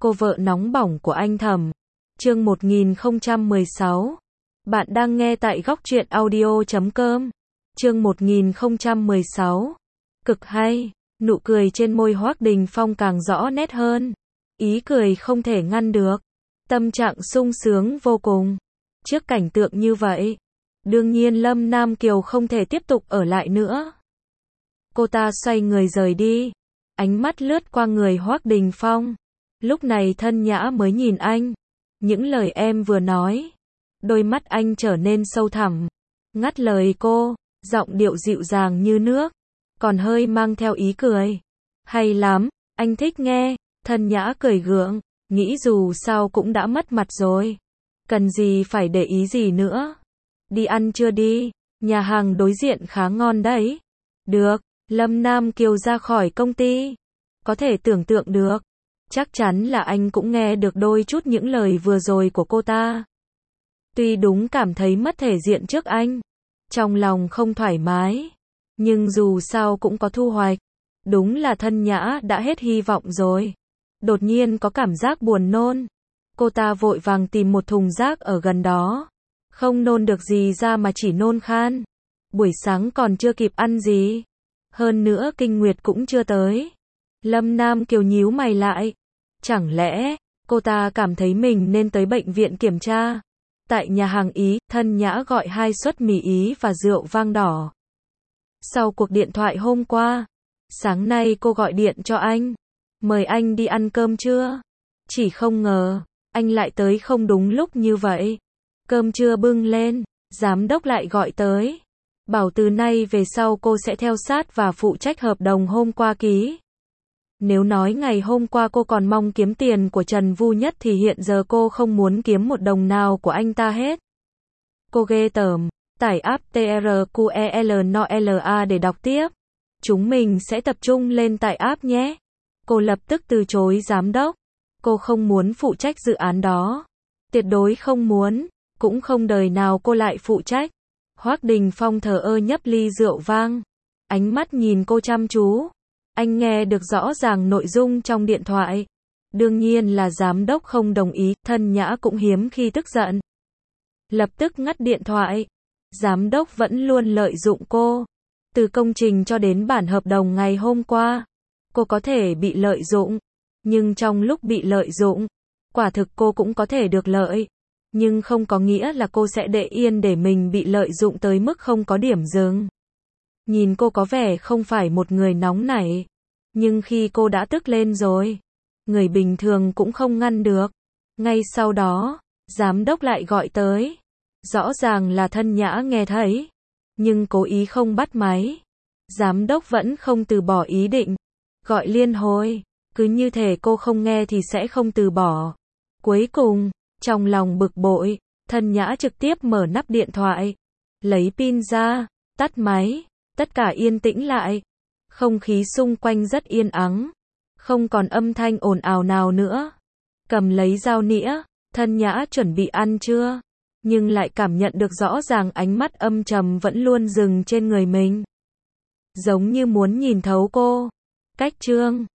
cô vợ nóng bỏng của anh Thẩm. Chương 1016. Bạn đang nghe tại góc truyện audio.com. Chương 1016. Cực hay, nụ cười trên môi Hoắc Đình Phong càng rõ nét hơn. Ý cười không thể ngăn được. Tâm trạng sung sướng vô cùng. Trước cảnh tượng như vậy, đương nhiên Lâm Nam Kiều không thể tiếp tục ở lại nữa. Cô ta xoay người rời đi. Ánh mắt lướt qua người Hoắc Đình Phong. Lúc này Thân Nhã mới nhìn anh. Những lời em vừa nói. Đôi mắt anh trở nên sâu thẳm. Ngắt lời cô, giọng điệu dịu dàng như nước, còn hơi mang theo ý cười. Hay lắm, anh thích nghe. Thân Nhã cười gượng, nghĩ dù sao cũng đã mất mặt rồi. Cần gì phải để ý gì nữa. Đi ăn chưa đi? Nhà hàng đối diện khá ngon đấy. Được, Lâm Nam Kiều ra khỏi công ty. Có thể tưởng tượng được. Chắc chắn là anh cũng nghe được đôi chút những lời vừa rồi của cô ta. Tuy đúng cảm thấy mất thể diện trước anh, trong lòng không thoải mái, nhưng dù sao cũng có thu hoạch. Đúng là Thân Nhã đã hết hy vọng rồi. Đột nhiên có cảm giác buồn nôn. Cô ta vội vàng tìm một thùng rác ở gần đó. Không nôn được gì ra mà chỉ nôn khan. Buổi sáng còn chưa kịp ăn gì. Hơn nữa kinh nguyệt cũng chưa tới. Lâm Nam Kiều nhíu mày lại. Chẳng lẽ, cô ta cảm thấy mình nên tới bệnh viện kiểm tra. Tại nhà hàng Ý, Thân Nhã gọi 2 suất mì Ý và rượu vang đỏ. Sau cuộc điện thoại hôm qua, sáng nay cô gọi điện cho anh. Mời anh đi ăn cơm trưa. Chỉ không ngờ, anh lại tới không đúng lúc như vậy. Cơm trưa bưng lên, giám đốc lại gọi tới. Bảo từ nay về sau cô sẽ theo sát và phụ trách hợp đồng hôm qua ký. Nếu nói ngày hôm qua cô còn mong kiếm tiền của Trần Vu Nhất thì hiện giờ cô không muốn kiếm một đồng nào của anh ta hết. Cô ghê tởm, tải app TRQELNOLA để đọc tiếp. Chúng mình sẽ tập trung lên tải app nhé. Cô lập tức từ chối giám đốc. Cô không muốn phụ trách dự án đó. Tuyệt đối không muốn, cũng không đời nào cô lại phụ trách. Hoắc Đình Phong thờ ơ nhấp ly rượu vang. Ánh mắt nhìn cô chăm chú. Anh nghe được rõ ràng nội dung trong điện thoại. Đương nhiên là giám đốc không đồng ý, Thân Nhã cũng hiếm khi tức giận. Lập tức ngắt điện thoại. Giám đốc vẫn luôn lợi dụng cô. Từ công trình cho đến bản hợp đồng ngày hôm qua. Cô có thể bị lợi dụng. Nhưng trong lúc bị lợi dụng, quả thực cô cũng có thể được lợi. Nhưng không có nghĩa là cô sẽ để yên để mình bị lợi dụng tới mức không có điểm dừng. Nhìn cô có vẻ không phải một người nóng nảy. Nhưng khi cô đã tức lên rồi, người bình thường cũng không ngăn được. Ngay sau đó, giám đốc lại gọi tới. Rõ ràng là Thân Nhã nghe thấy, nhưng cố ý không bắt máy. Giám đốc vẫn không từ bỏ ý định. Gọi liên hồi, cứ như thể cô không nghe thì sẽ không từ bỏ. Cuối cùng, trong lòng bực bội, Thân Nhã trực tiếp mở nắp điện thoại, lấy pin ra, tắt máy. Tất cả yên tĩnh lại. Không khí xung quanh rất yên ắng. Không còn âm thanh ồn ào nào nữa. Cầm lấy dao nĩa, Thân Nhã chuẩn bị ăn trưa. Nhưng lại cảm nhận được rõ ràng ánh mắt âm trầm vẫn luôn dừng trên người mình. Giống như muốn nhìn thấu cô. Cách chương